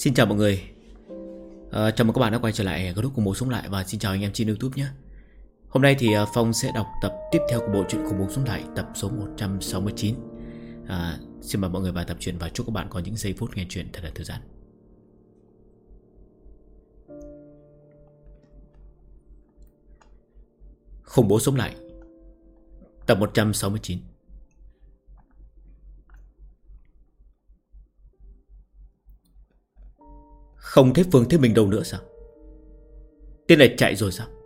Xin chào mọi người. Chào mừng các bạn đã quay trở lại group Khủng Bố Sống Lại. Và xin chào anh em trên YouTube nhé. Hôm nay thì Phong sẽ đọc tập tiếp theo của bộ truyện Khủng Bố Sống Lại, tập số 169. Xin mời mọi người vào tập truyện và chúc các bạn có những giây phút nghe truyện thật là thư giãn. Khủng Bố Sống Lại, tập 169. Không thấy Phương Thế Minh đâu nữa sao? Tên này chạy rồi sao?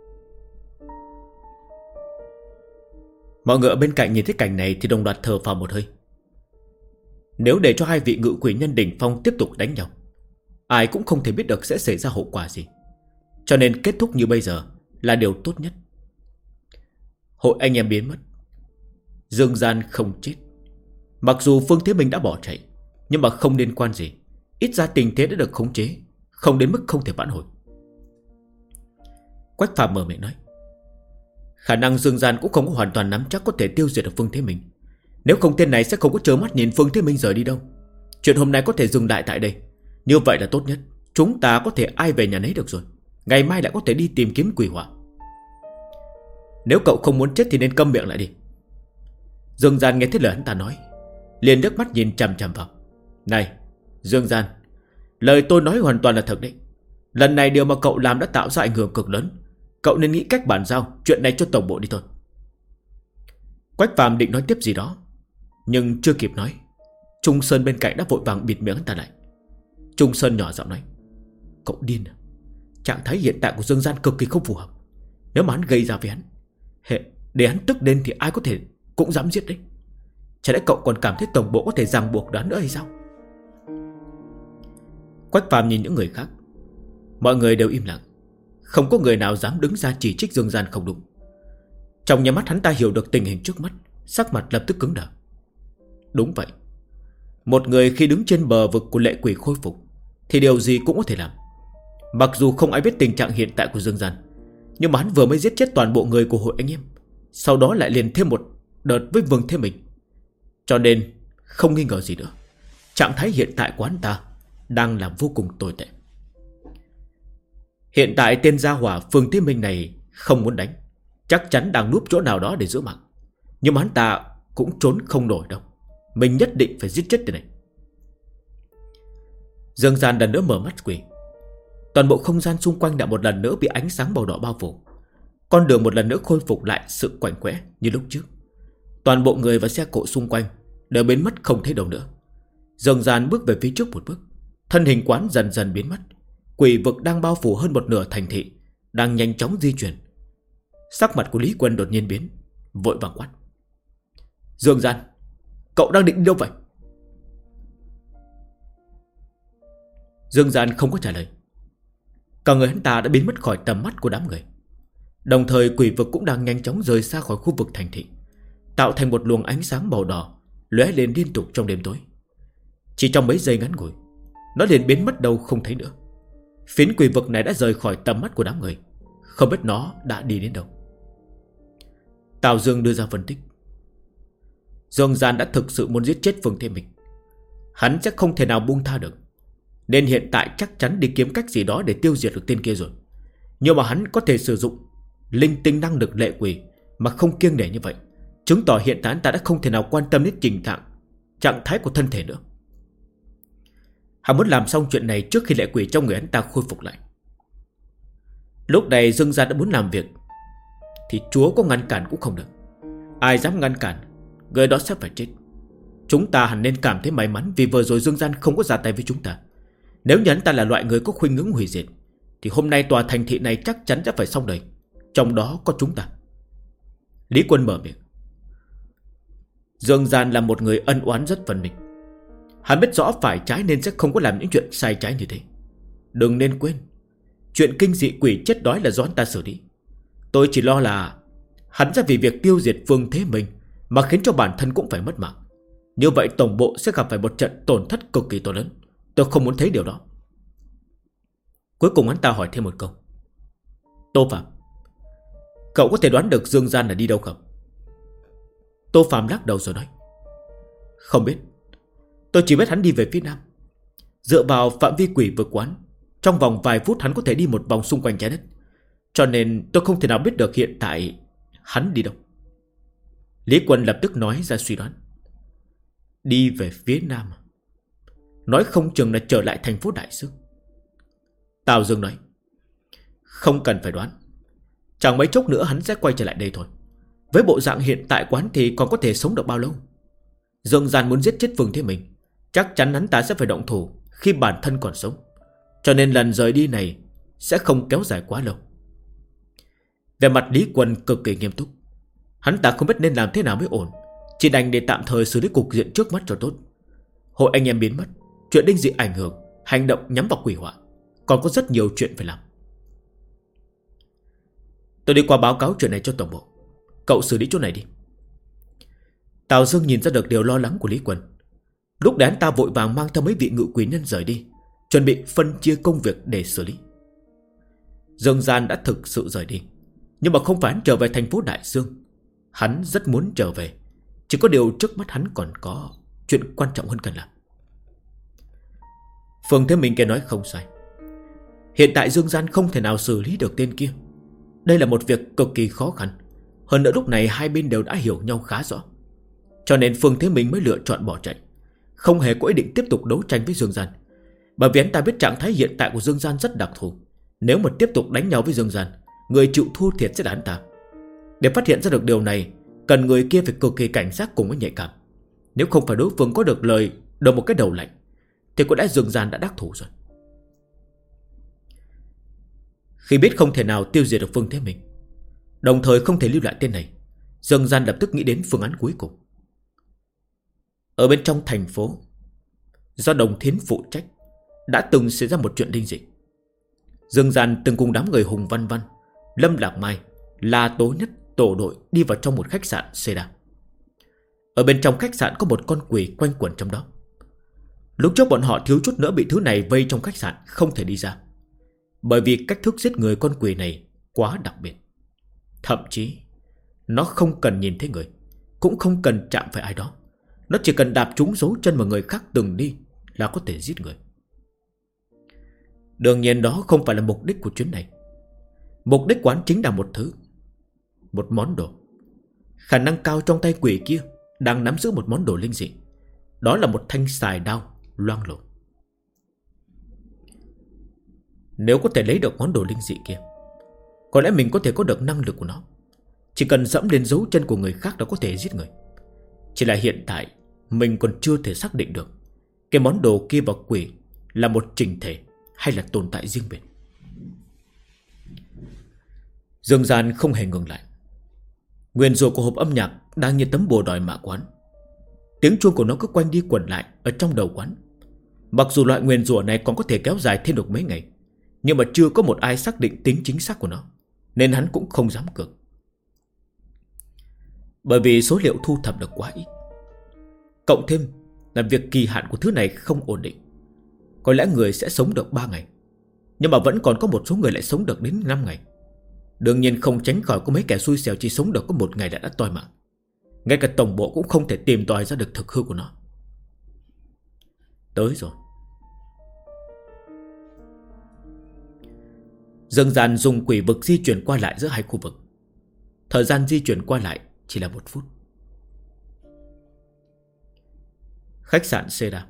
Mọi người ở bên cạnh nhìn thấy cảnh này thì đồng loạt thở phào một hơi. Nếu để cho hai vị ngự quỷ nhân đỉnh phong tiếp tục đánh nhau, ai cũng không thể biết được sẽ xảy ra hậu quả gì. Cho nên kết thúc như bây giờ là điều tốt nhất. Hội anh em biến mất, Dương Gian không chết. Mặc dù Phương Thế Minh đã bỏ chạy, nhưng mà không liên quan gì. Ít ra tình thế đã được khống chế, không đến mức không thể vãn hồi. Quách Phàm mở miệng nói, khả năng Dương Gian cũng không có hoàn toàn nắm chắc có thể tiêu diệt được Phương Thế Minh. Nếu không tên này sẽ không có trơ mắt nhìn Phương Thế Minh rời đi đâu. Chuyện hôm nay có thể dừng lại tại đây. Như vậy là tốt nhất. Chúng ta có thể ai về nhà nấy được rồi. Ngày mai lại có thể đi tìm kiếm quỷ hỏa. Nếu cậu không muốn chết thì nên câm miệng lại đi. Dương Gian nghe thấy lời hắn ta nói, liền nước mắt nhìn chằm chằm vào. Này Dương Gian, lời tôi nói hoàn toàn là thật đấy. Lần này điều mà cậu làm đã tạo ra ảnh hưởng cực lớn. Cậu nên nghĩ cách bàn giao chuyện này cho tổng bộ đi thôi. Quách Phàm định nói tiếp gì đó, nhưng chưa kịp nói, Trung Sơn bên cạnh đã vội vàng bịt miệng hắn ta lại. Trung Sơn nhỏ giọng nói, cậu điên à? Trạng thái hiện tại của Dương Gian cực kỳ không phù hợp. Nếu mà hắn gây ra với hắn, để hắn tức lên thì ai có thể cũng dám giết đấy. Chả lẽ cậu còn cảm thấy tổng bộ có thể ràng buộc đoán nữa hay sao? Quách Phàm nhìn những người khác. Mọi người đều im lặng, không có người nào dám đứng ra chỉ trích Dương Gian không đúng. Trong nhà mắt hắn ta hiểu được tình hình trước mắt, sắc mặt lập tức cứng đờ. Đúng vậy, một người khi đứng trên bờ vực của lệ quỷ khôi phục thì điều gì cũng có thể làm. Mặc dù không ai biết tình trạng hiện tại của Dương Gian, nhưng mà hắn vừa mới giết chết toàn bộ người của hội anh em, sau đó lại liền thêm một đợt với Vương Thế Minh. Cho nên không nghi ngờ gì nữa, trạng thái hiện tại của hắn ta đang làm vô cùng tồi tệ. Hiện tại tên gia hỏa Phương Thế Minh này không muốn đánh, chắc chắn đang núp chỗ nào đó để giữ mạng. Nhưng mà hắn ta cũng trốn không nổi đâu. Mình nhất định phải giết chết tên này. Dương Gian lần nữa mở mắt quỷ. Toàn bộ không gian xung quanh đã một lần nữa bị ánh sáng màu đỏ bao phủ. Con đường một lần nữa khôi phục lại sự quạnh quẽ như lúc trước. Toàn bộ người và xe cộ xung quanh đều biến mất không thấy đâu nữa. Dương Gian bước về phía trước một bước, thân hình quán dần dần biến mất. Quỷ vực đang bao phủ hơn một nửa thành thị đang nhanh chóng di chuyển. Sắc mặt của Lý Quân đột nhiên biến, vội vàng quát, Dương Gian, cậu đang định đi đâu vậy? Dương Gian không có trả lời. Cả người hắn ta đã biến mất khỏi tầm mắt của đám người. Đồng thời quỷ vực cũng đang nhanh chóng rời xa khỏi khu vực thành thị, tạo thành một luồng ánh sáng màu đỏ lóe lên liên tục trong đêm tối. Chỉ trong mấy giây ngắn ngủi, nó liền biến mất đâu không thấy nữa. Phiến quỷ vực này đã rời khỏi tầm mắt của đám người, không biết nó đã đi đến đâu. Tào Dương đưa ra phân tích, Dương Gian đã thực sự muốn giết chết Phương Thế Minh. Hắn sẽ không thể nào buông tha được, nên hiện tại chắc chắn đi kiếm cách gì đó để tiêu diệt được tên kia rồi. Nhưng mà hắn có thể sử dụng linh tinh năng lực lệ quỷ mà không kiêng nể như vậy, chứng tỏ hiện tại hắn ta đã không thể nào quan tâm đến trạng thái của thân thể nữa. Hắn muốn làm xong chuyện này trước khi lệ quỷ trong người hắn ta khôi phục lại. Lúc này Dương Gian đã muốn làm việc thì Chúa có ngăn cản cũng không được. Ai dám ngăn cản, người đó sẽ phải chết. Chúng ta hẳn nên cảm thấy may mắn vì vừa rồi Dương Gian không có ra tay với chúng ta. Nếu như hắn ta là loại người có khuynh hướng hủy diệt thì hôm nay tòa thành thị này chắc chắn sẽ phải xong đời, trong đó có chúng ta. Lý Quân mở miệng. Dương Gian là một người ân oán rất phân minh. Hắn biết rõ phải trái nên sẽ không có làm những chuyện sai trái như thế. Đừng nên quên, chuyện kinh dị quỷ chết đói là do hắn ta xử lý. Tôi chỉ lo là hắn sẽ vì việc tiêu diệt Phương Thế Minh mà khiến cho bản thân cũng phải mất mạng. Như vậy tổng bộ sẽ gặp phải một trận tổn thất cực kỳ to lớn. Tôi không muốn thấy điều đó. Cuối cùng hắn ta hỏi thêm một câu. Tô Phạm, cậu có thể đoán được Dương Gian là đi đâu không? Tô Phạm lắc đầu rồi nói, không biết. Tôi chỉ biết hắn đi về phía nam. Dựa vào phạm vi quỷ vực quán, trong vòng vài phút hắn có thể đi một vòng xung quanh trái đất. Cho nên tôi không thể nào biết được hiện tại hắn đi đâu. Lý Quân lập tức nói ra suy đoán. Đi về phía nam, nói không chừng là trở lại thành phố Đại Dương. Tào Dương nói, không cần phải đoán, chẳng mấy chốc nữa hắn sẽ quay trở lại đây thôi. Với bộ dạng hiện tại quán thì còn có thể sống được bao lâu? Dương Gian muốn giết chết Phương Thế Minh, chắc chắn hắn ta sẽ phải động thủ khi bản thân còn sống. Cho nên lần rời đi này sẽ không kéo dài quá lâu. Về mặt Lý Quân cực kỳ nghiêm túc. Hắn ta không biết nên làm thế nào mới ổn, chỉ đành để tạm thời xử lý cục diện trước mắt cho tốt. Hội anh em biến mất, chuyện đinh dị ảnh hưởng, hành động nhắm vào quỷ họa, còn có rất nhiều chuyện phải làm. Tôi đi qua báo cáo chuyện này cho tổng bộ, cậu xử lý chỗ này đi. Tào Dương nhìn ra được điều lo lắng của Lý Quân. Lúc đấy hắn ta vội vàng mang theo mấy vị ngự quỷ nhân rời đi, chuẩn bị phân chia công việc để xử lý. Dương Gian đã thực sự rời đi, nhưng mà không phải hắn trở về thành phố Đại Dương. Hắn rất muốn trở về, chỉ có điều trước mắt hắn còn có chuyện quan trọng hơn cần làm. Phương Thế Minh kia nói không sai. Hiện tại Dương Gian không thể nào xử lý được tên kia. Đây là một việc cực kỳ khó khăn. Hơn nữa lúc này hai bên đều đã hiểu nhau khá rõ. Cho nên Phương Thế Minh mới lựa chọn bỏ chạy, không hề có ý định tiếp tục đấu tranh với Dương Gian. Bởi vì hắn ta biết trạng thái hiện tại của Dương Gian rất đặc thù. Nếu mà tiếp tục đánh nhau với Dương Gian, người chịu thua thiệt sẽ là hắn ta. Để phát hiện ra được điều này, cần người kia phải cực kỳ cảnh giác cùng với nhạy cảm. Nếu không phải đối phương có được lời đầu một cái đầu lạnh, thì có lẽ Dương Gian đã đắc thủ rồi. Khi biết không thể nào tiêu diệt được Phương Thế Minh, đồng thời không thể lưu lại tên này, Dương Gian lập tức nghĩ đến phương án cuối cùng. Ở bên trong thành phố, do Đồng Thiến phụ trách, đã từng xảy ra một chuyện linh dị. Dương Gian từng cùng đám người Hùng Văn Văn, Lâm Lạc Mai, La Tố Nhất tổ đội đi vào trong một khách sạn Seda. Ở bên trong khách sạn có một con quỷ quanh quẩn trong đó. Lúc trước bọn họ thiếu chút nữa bị thứ này vây trong khách sạn, không thể đi ra. Bởi vì cách thức giết người con quỷ này quá đặc biệt. Thậm chí nó không cần nhìn thấy người, cũng không cần chạm phải ai đó. Nó chỉ cần đạp trúng dấu chân mà người khác từng đi là có thể giết người. Đương nhiên đó không phải là mục đích của chuyến này. Mục đích quán chính là một thứ, một món đồ. Khả năng cao trong tay quỷ kia đang nắm giữ một món đồ linh dị. Đó là một thanh xài đao loang lổ. Nếu có thể lấy được món đồ linh dị kia, có lẽ mình có thể có được năng lực của nó. Chỉ cần dẫm lên dấu chân của người khác đã có thể giết người. Chỉ là hiện tại mình còn chưa thể xác định được cái món đồ kia và quỷ là một chỉnh thể hay là tồn tại riêng biệt. Dương Gian không hề ngừng lại. Nguyền rủa của hộp âm nhạc đang như tấm bùa đòi mạng quán. Tiếng chuông của nó cứ quanh đi quẩn lại ở trong đầu quán. Mặc dù loại nguyền rủa này còn có thể kéo dài thêm được mấy ngày, nhưng mà chưa có một ai xác định tính chính xác của nó, nên hắn cũng không dám cược. Bởi vì số liệu thu thập được quá ít, cộng thêm là việc kỳ hạn của thứ này không ổn định. Có lẽ người sẽ sống được 3 ngày, nhưng mà vẫn còn có một số người lại sống được đến 5 ngày. Đương nhiên không tránh khỏi có mấy kẻ xui xẻo chỉ sống được có 1 ngày đã toi mạng. Ngay cả tổng bộ cũng không thể tìm tòi ra được thực hư của nó. Tới rồi. Dương Gian dùng quỷ vực di chuyển qua lại giữa hai khu vực. Thời gian di chuyển qua lại chỉ là 1 phút. Khách sạn Seda.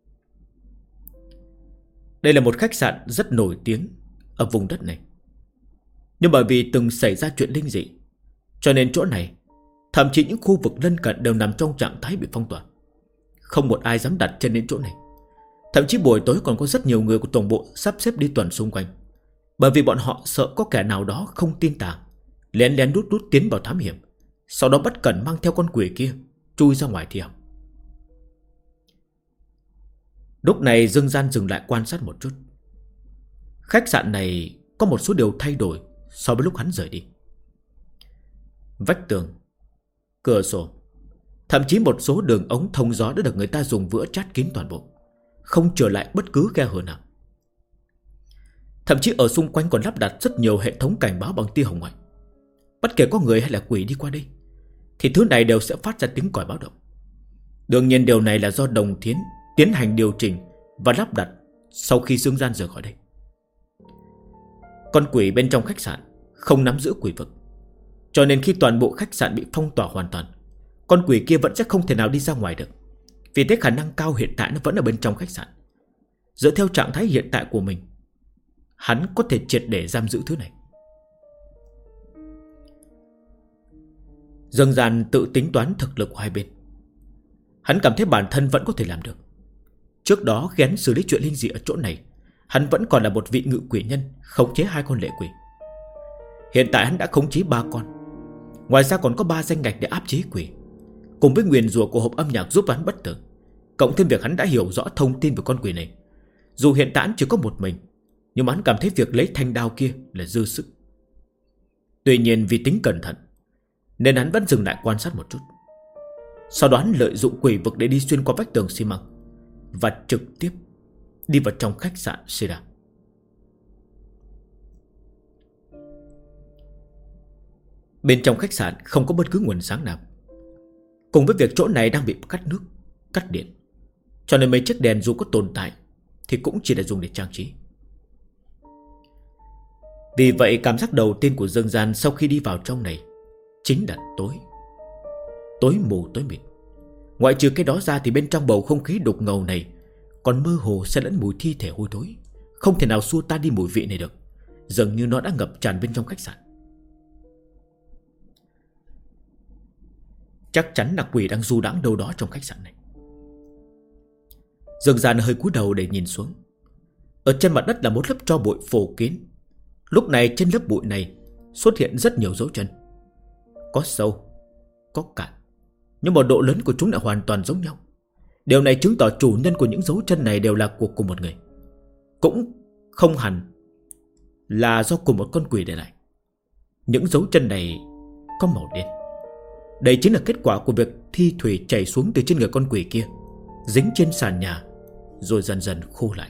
Đây là một khách sạn rất nổi tiếng ở vùng đất này. Nhưng bởi vì từng xảy ra chuyện linh dị, cho nên chỗ này, thậm chí những khu vực lân cận đều nằm trong trạng thái bị phong tỏa. Không một ai dám đặt chân đến chỗ này. Thậm chí buổi tối còn có rất nhiều người của tổng bộ sắp xếp đi tuần xung quanh. Bởi vì bọn họ sợ có kẻ nào đó không tin tà, lén lén đút tiến vào thám hiểm, sau đó bất cẩn mang theo con quỷ kia chui ra ngoài thi học. Lúc này Dương Gian dừng lại quan sát một chút. Khách sạn này có một số điều thay đổi so với lúc hắn rời đi. Vách tường, cửa sổ, thậm chí một số đường ống thông gió đã được người ta dùng vữa chát kín toàn bộ, không trở lại bất cứ khe hở nào. Thậm chí ở xung quanh còn lắp đặt rất nhiều hệ thống cảnh báo bằng tia hồng ngoại. Bất kể có người hay là quỷ đi qua đây thì thứ này đều sẽ phát ra tiếng còi báo động. Đương nhiên điều này là do Đồng Thiến tiến hành điều chỉnh và lắp đặt sau khi Dương Gian rời khỏi đây. Con quỷ bên trong khách sạn không nắm giữ quỷ vực, cho nên khi toàn bộ khách sạn bị phong tỏa hoàn toàn, con quỷ kia vẫn sẽ không thể nào đi ra ngoài được. Vì thế khả năng cao hiện tại nó vẫn ở bên trong khách sạn. Dựa theo trạng thái hiện tại của mình, hắn có thể triệt để giam giữ thứ này. Dương Gian tự tính toán thực lực của hai bên. Hắn cảm thấy bản thân vẫn có thể làm được. Trước đó khi hắn xử lý chuyện linh dị ở chỗ này, hắn vẫn còn là một vị ngự quỷ nhân khống chế 2 con lệ quỷ. Hiện tại hắn đã khống chế 3 con. Ngoài ra còn có 3 danh ngạch để áp chế quỷ, cùng với nguyền rủa của hộp âm nhạc giúp hắn bất tử. Cộng thêm việc hắn đã hiểu rõ thông tin về con quỷ này. Dù hiện tại hắn chỉ có một mình, nhưng mà hắn cảm thấy việc lấy thanh đao kia là dư sức. Tuy nhiên vì tính cẩn thận nên hắn vẫn dừng lại quan sát một chút. Sau đó hắn lợi dụng quỷ vực để đi xuyên qua vách tường xi măng và trực tiếp đi vào trong khách sạn Seda. Bên trong khách sạn không có bất cứ nguồn sáng nào. Cùng với việc chỗ này đang bị cắt nước, cắt điện, cho nên mấy chiếc đèn dù có tồn tại thì cũng chỉ là dùng để trang trí. Vì vậy cảm giác đầu tiên của Dương Gian sau khi đi vào trong này chính là tối. Tối mù tối mịt. Ngoại trừ cái đó ra thì bên trong bầu không khí đục ngầu này còn mơ hồ xen lẫn mùi thi thể hôi thối, không thể nào xua tan đi mùi vị này được. Dường như nó đã ngập tràn bên trong khách sạn. Chắc chắn là quỷ đang du đãng đâu đó trong khách sạn này. Dương Gian hơi cúi đầu để nhìn xuống. Ở trên mặt đất là một lớp tro bụi phủ kín. Lúc này trên lớp bụi này xuất hiện rất nhiều dấu chân. Có sâu, có cạn, nhưng mà độ lớn của chúng lại hoàn toàn giống nhau. Điều này chứng tỏ chủ nhân của những dấu chân này đều là của cùng một người. Cũng không hẳn là do cùng một con quỷ để lại. Những dấu chân này có màu đen. Đây chính là kết quả của việc thi thủy chảy xuống từ trên người con quỷ kia, dính trên sàn nhà, rồi dần dần khô lại.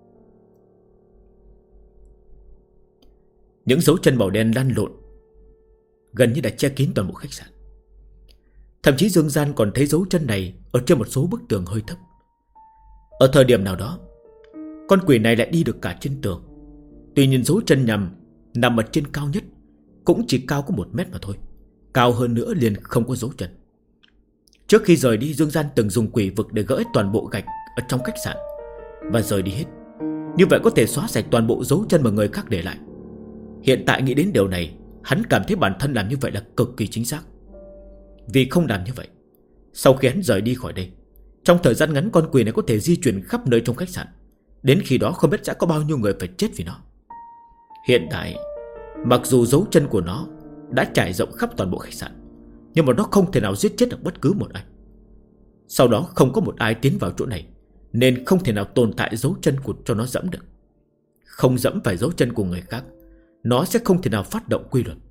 Những dấu chân màu đen lăn lộn gần như đã che kín toàn bộ khách sạn. Thậm chí Dương Gian còn thấy dấu chân này ở trên một số bức tường hơi thấp. Ở thời điểm nào đó, con quỷ này lại đi được cả trên tường. Tuy nhiên dấu chân nằm ở trên cao nhất cũng chỉ cao có 1 mét mà thôi. Cao hơn nữa liền không có dấu chân. Trước khi rời đi, Dương Gian từng dùng quỷ vực để gỡ toàn bộ gạch ở trong khách sạn và rời đi hết. Như vậy có thể xóa sạch toàn bộ dấu chân mà người khác để lại. Hiện tại nghĩ đến điều này, hắn cảm thấy bản thân làm như vậy là cực kỳ chính xác. Vì không làm như vậy, sau khi hắn rời đi khỏi đây, trong thời gian ngắn con quỷ này có thể di chuyển khắp nơi trong khách sạn. Đến khi đó không biết sẽ có bao nhiêu người phải chết vì nó. Hiện tại, mặc dù dấu chân của nó đã trải rộng khắp toàn bộ khách sạn, nhưng mà nó không thể nào giết chết được bất cứ một ai. Sau đó không có một ai tiến vào chỗ này, nên không thể nào tồn tại dấu chân cho nó dẫm được. Không dẫm phải dấu chân của người khác, nó sẽ không thể nào phát động quy luật.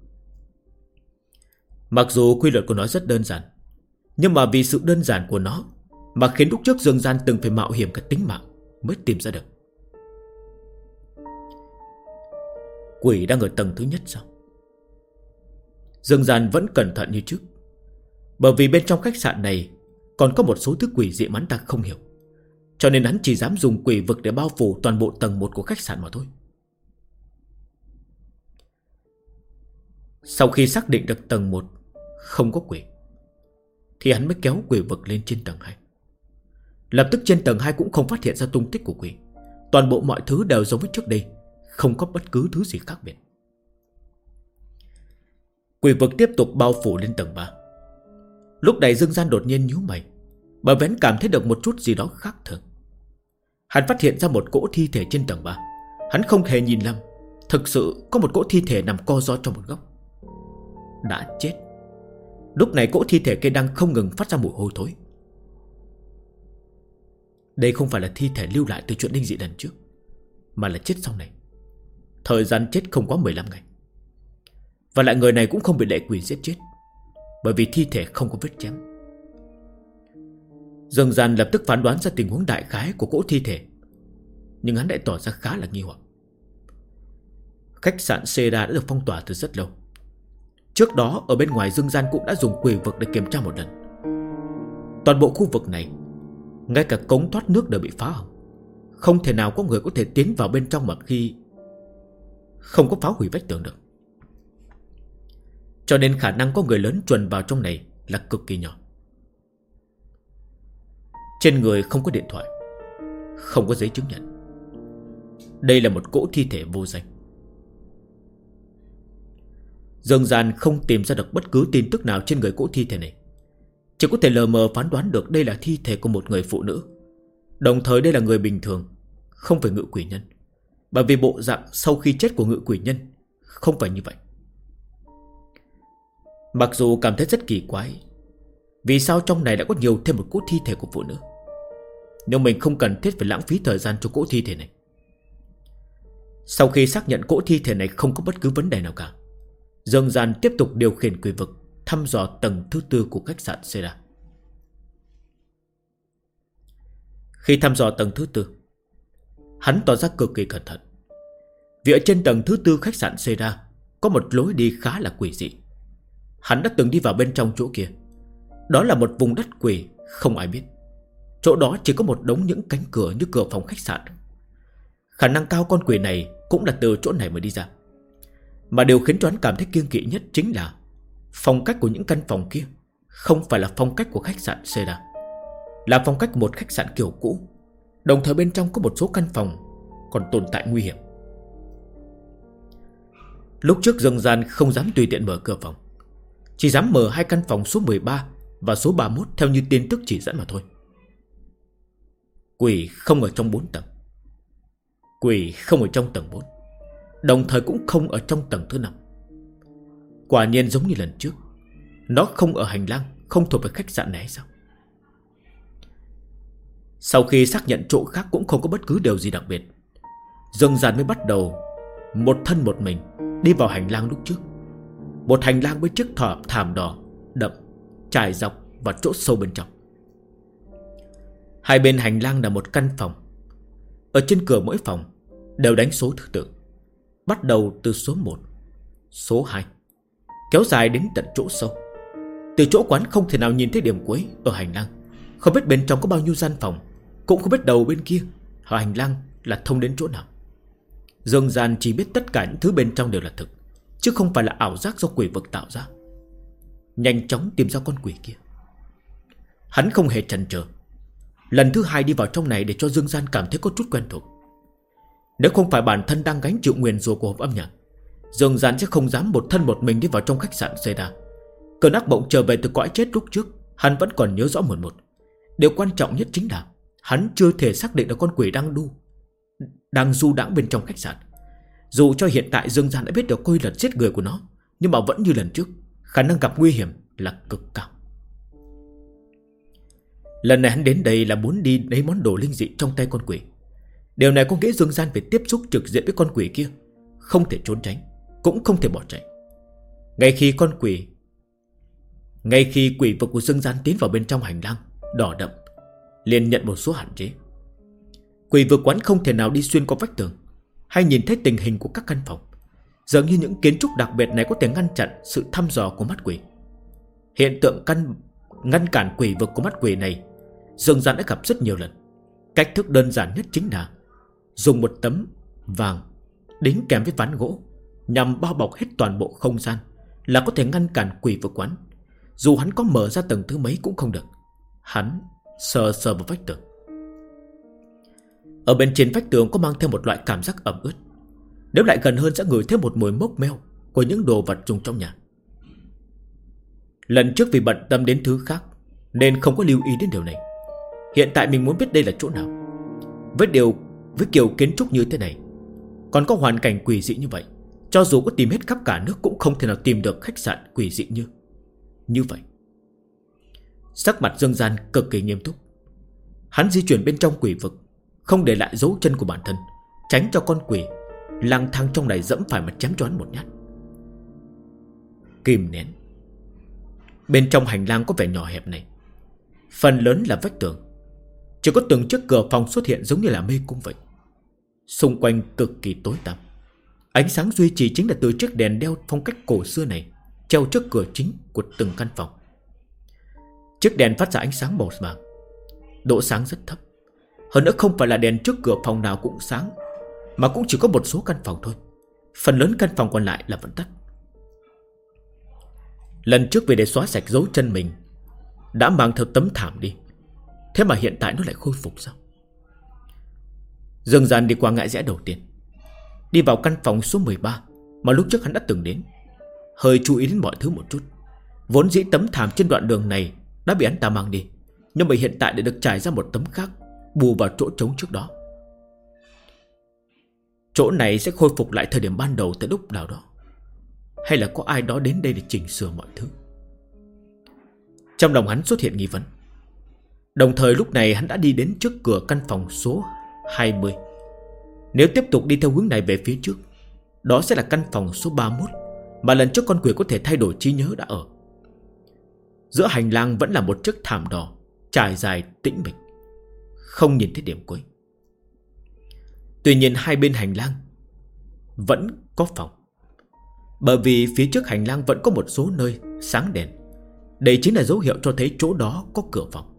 Mặc dù quy luật của nó rất đơn giản, nhưng mà vì sự đơn giản của nó mà khiến lúc trước Dương Gian từng phải mạo hiểm cả tính mạng mới tìm ra được. Quỷ đang ở tầng thứ nhất sao? Dương Gian vẫn cẩn thận như trước, bởi vì bên trong khách sạn này còn có một số thứ quỷ dị mà hắn ta không hiểu, cho nên hắn chỉ dám dùng quỷ vực để bao phủ toàn bộ tầng 1 của khách sạn mà thôi. Sau khi xác định được tầng 1 không có quỷ, thì hắn mới kéo quỷ vực lên trên tầng 2. Lập tức trên tầng 2 cũng không phát hiện ra tung tích của quỷ. Toàn bộ mọi thứ đều giống với trước đây, không có bất cứ thứ gì khác biệt. Quỷ vực tiếp tục bao phủ lên tầng 3. Lúc này Dương Gian đột nhiên nhíu mày, bởi vì hắn cảm thấy được một chút gì đó khác thường. Hắn phát hiện ra một cỗ thi thể trên tầng 3. Hắn không hề nhìn lầm, thực sự có một cỗ thi thể nằm co ro trong một góc, đã chết. Lúc này cỗ thi thể kia đang không ngừng phát ra mùi hôi thối. Đây không phải là thi thể lưu lại từ chuyện linh dị lần trước, mà là chết sau này. Thời gian chết không quá 15 ngày. Và lại người này cũng không bị lệ quỷ giết chết, bởi vì thi thể không có vết chém. Dương Gian lập tức phán đoán ra tình huống đại khái của cỗ thi thể, nhưng hắn lại tỏ ra khá là nghi hoặc. Khách sạn Seda đã được phong tỏa từ rất lâu. Trước đó ở bên ngoài Dương Gian cũng đã dùng quỷ vực để kiểm tra một lần. Toàn bộ khu vực này, ngay cả cống thoát nước đều bị phá hỏng, không thể nào có người có thể tiến vào bên trong mà khi không có phá hủy vách tường được. Cho nên khả năng có người lớn chuồn vào trong này là cực kỳ nhỏ. Trên người không có điện thoại, không có giấy chứng nhận. Đây là một cỗ thi thể vô danh. Dương Gian không tìm ra được bất cứ tin tức nào trên người cỗ thi thể này, chỉ có thể lờ mờ phán đoán được đây là thi thể của một người phụ nữ. Đồng thời đây là người bình thường, không phải ngự quỷ nhân, bởi vì bộ dạng sau khi chết của ngự quỷ nhân không phải như vậy. Mặc dù cảm thấy rất kỳ quái, vì sao trong này đã có nhiều thêm một cỗ thi thể của phụ nữ, nhưng mình không cần thiết phải lãng phí thời gian cho cỗ thi thể này. Sau khi xác nhận cỗ thi thể này không có bất cứ vấn đề nào cả, Dương Gian tiếp tục điều khiển quỷ vực thăm dò tầng thứ 4 của khách sạn Seda. Khi thăm dò tầng thứ 4, hắn tỏ ra cực kỳ cẩn thận, vì ở trên tầng thứ 4 khách sạn Seda có một lối đi khá là quỷ dị. Hắn đã từng đi vào bên trong chỗ kia. Đó là một vùng đất quỷ, không ai biết. Chỗ đó chỉ có một đống những cánh cửa như cửa phòng khách sạn. Khả năng cao con quỷ này cũng là từ chỗ này mới đi ra. Mà điều khiến cho hắn cảm thấy kiêng kỵ nhất chính là phong cách của những căn phòng kia không phải là phong cách của khách sạn Seda, là phong cách của một khách sạn kiểu cũ. Đồng thời bên trong có một số căn phòng còn tồn tại nguy hiểm. Lúc trước Dương Gian không dám tùy tiện mở cửa phòng, chỉ dám mở hai căn phòng số 13 và số 31 theo như tin tức chỉ dẫn mà thôi. Quỷ không ở trong 4 tầng, quỷ không ở trong tầng 4, đồng thời cũng không ở trong tầng thứ 5. Quả nhiên giống như lần trước, nó không ở hành lang, không thuộc về khách sạn này hay sao? Sau khi xác nhận chỗ khác cũng không có bất cứ điều gì đặc biệt, Dương Gian mới bắt đầu một thân một mình đi vào hành lang lúc trước. Một hành lang với chiếc thảm đỏ đậm trải dọc vào chỗ sâu bên trong. Hai bên hành lang là một căn phòng. Ở trên cửa mỗi phòng đều đánh số thứ tự, bắt đầu từ số 1, số 2, kéo dài đến tận chỗ sâu. Từ chỗ quán không thể nào nhìn thấy điểm cuối ở hành lang, không biết bên trong có bao nhiêu gian phòng, cũng không biết đầu bên kia hành lang là thông đến chỗ nào. Dương Gian chỉ biết tất cả những thứ bên trong đều là thực, chứ không phải là ảo giác do quỷ vực tạo ra. Nhanh chóng tìm ra con quỷ kia. Hắn không hề chần chờ, lần thứ 2 đi vào trong này để cho Dương Gian cảm thấy có chút quen thuộc. Nếu không phải bản thân đang gánh chịu nguyền rủa của hộp âm nhạc, Dương Gian sẽ không dám một thân một mình đi vào trong khách sạn Seda. Cơn ác mộng trở về từ cõi chết lúc trước hắn vẫn còn nhớ rõ một. Điều quan trọng nhất chính là hắn chưa thể xác định được con quỷ đang du đãng bên trong khách sạn. Dù cho hiện tại Dương Gian đã biết được quy luật giết người của nó, nhưng mà vẫn như lần trước, khả năng gặp nguy hiểm là cực cao. Lần này hắn đến đây là muốn đi lấy món đồ linh dị trong tay con quỷ. Điều này có nghĩa Dương Gian phải tiếp xúc trực diện với con quỷ kia, không thể trốn tránh, cũng không thể bỏ chạy. Ngay khi quỷ vực của Dương Gian tiến vào bên trong hành lang đỏ đậm, liền nhận một số hạn chế. Quỷ vực quán không thể nào đi xuyên qua vách tường hay nhìn thấy tình hình của các căn phòng. Dường như những kiến trúc đặc biệt này có thể ngăn chặn sự thăm dò của mắt quỷ. Hiện tượng ngăn cản quỷ vực của mắt quỷ này Dương Gian đã gặp rất nhiều lần. Cách thức đơn giản nhất chính là dùng một tấm vàng đính kèm với ván gỗ nhằm bao bọc hết toàn bộ không gian là có thể ngăn cản quỷ vực quán. Dù hắn có mở ra tầng thứ mấy cũng không được. Hắn sờ vào vách tường. Ở bên trên vách tường có mang theo một loại cảm giác ẩm ướt. Nếu lại gần hơn sẽ ngửi thêm một mùi mốc meo của những đồ vật dùng trong nhà. Lần trước vì bận tâm đến thứ khác nên không có lưu ý đến điều này. Hiện tại mình muốn biết đây là chỗ nào. Với kiểu kiến trúc như thế này, còn có hoàn cảnh quỷ dị như vậy, cho dù có tìm hết khắp cả nước cũng không thể nào tìm được khách sạn quỷ dị như vậy. Sắc mặt Dương Gian cực kỳ nghiêm túc. Hắn di chuyển bên trong quỷ vực, không để lại dấu chân của bản thân, tránh cho con quỷ lang thang trong này dẫm phải mà chém cho hắn một nhát. Kìm nén. Bên trong hành lang có vẻ nhỏ hẹp này, phần lớn là vách tường, chỉ có từng chiếc cửa phòng xuất hiện giống như là mê cung vậy. Xung quanh cực kỳ tối tăm. Ánh sáng duy trì chính là từ chiếc đèn đeo phong cách cổ xưa này treo trước cửa chính của từng căn phòng. Chiếc đèn phát ra ánh sáng màu vàng, độ sáng rất thấp, Hơn nữa không phải là đèn trước cửa phòng nào cũng sáng, mà cũng chỉ có một số căn phòng thôi. Phần lớn căn phòng còn lại là vẫn tắt. Lần trước về để xóa sạch dấu chân mình đã mang theo tấm thảm đi, thế mà hiện tại nó lại khôi phục sao? Dương Gian đi qua ngã rẽ đầu tiên, đi vào căn phòng số 13 mà lúc trước hắn đã từng đến. Hơi chú ý đến mọi thứ một chút. Vốn dĩ tấm thảm trên đoạn đường này đã bị hắn ta mang đi, nhưng mà hiện tại đã được trải ra một tấm khác, bù vào chỗ trống trước đó. Chỗ này sẽ khôi phục lại thời điểm ban đầu tới lúc nào đó, hay là có ai đó đến đây để chỉnh sửa mọi thứ? Trong lòng hắn xuất hiện nghi vấn. Đồng thời lúc này hắn đã đi đến trước cửa căn phòng số 20. Nếu tiếp tục đi theo hướng này về phía trước, đó sẽ là căn phòng số 31 mà lần trước con quỷ có thể thay đổi trí nhớ đã ở. Giữa hành lang vẫn là một chiếc thảm đỏ trải dài tĩnh mịch, không nhìn thấy điểm cuối. Tuy nhiên hai bên hành lang vẫn có phòng, bởi vì phía trước hành lang vẫn có một số nơi sáng đèn. Đây chính là dấu hiệu cho thấy chỗ đó có cửa phòng.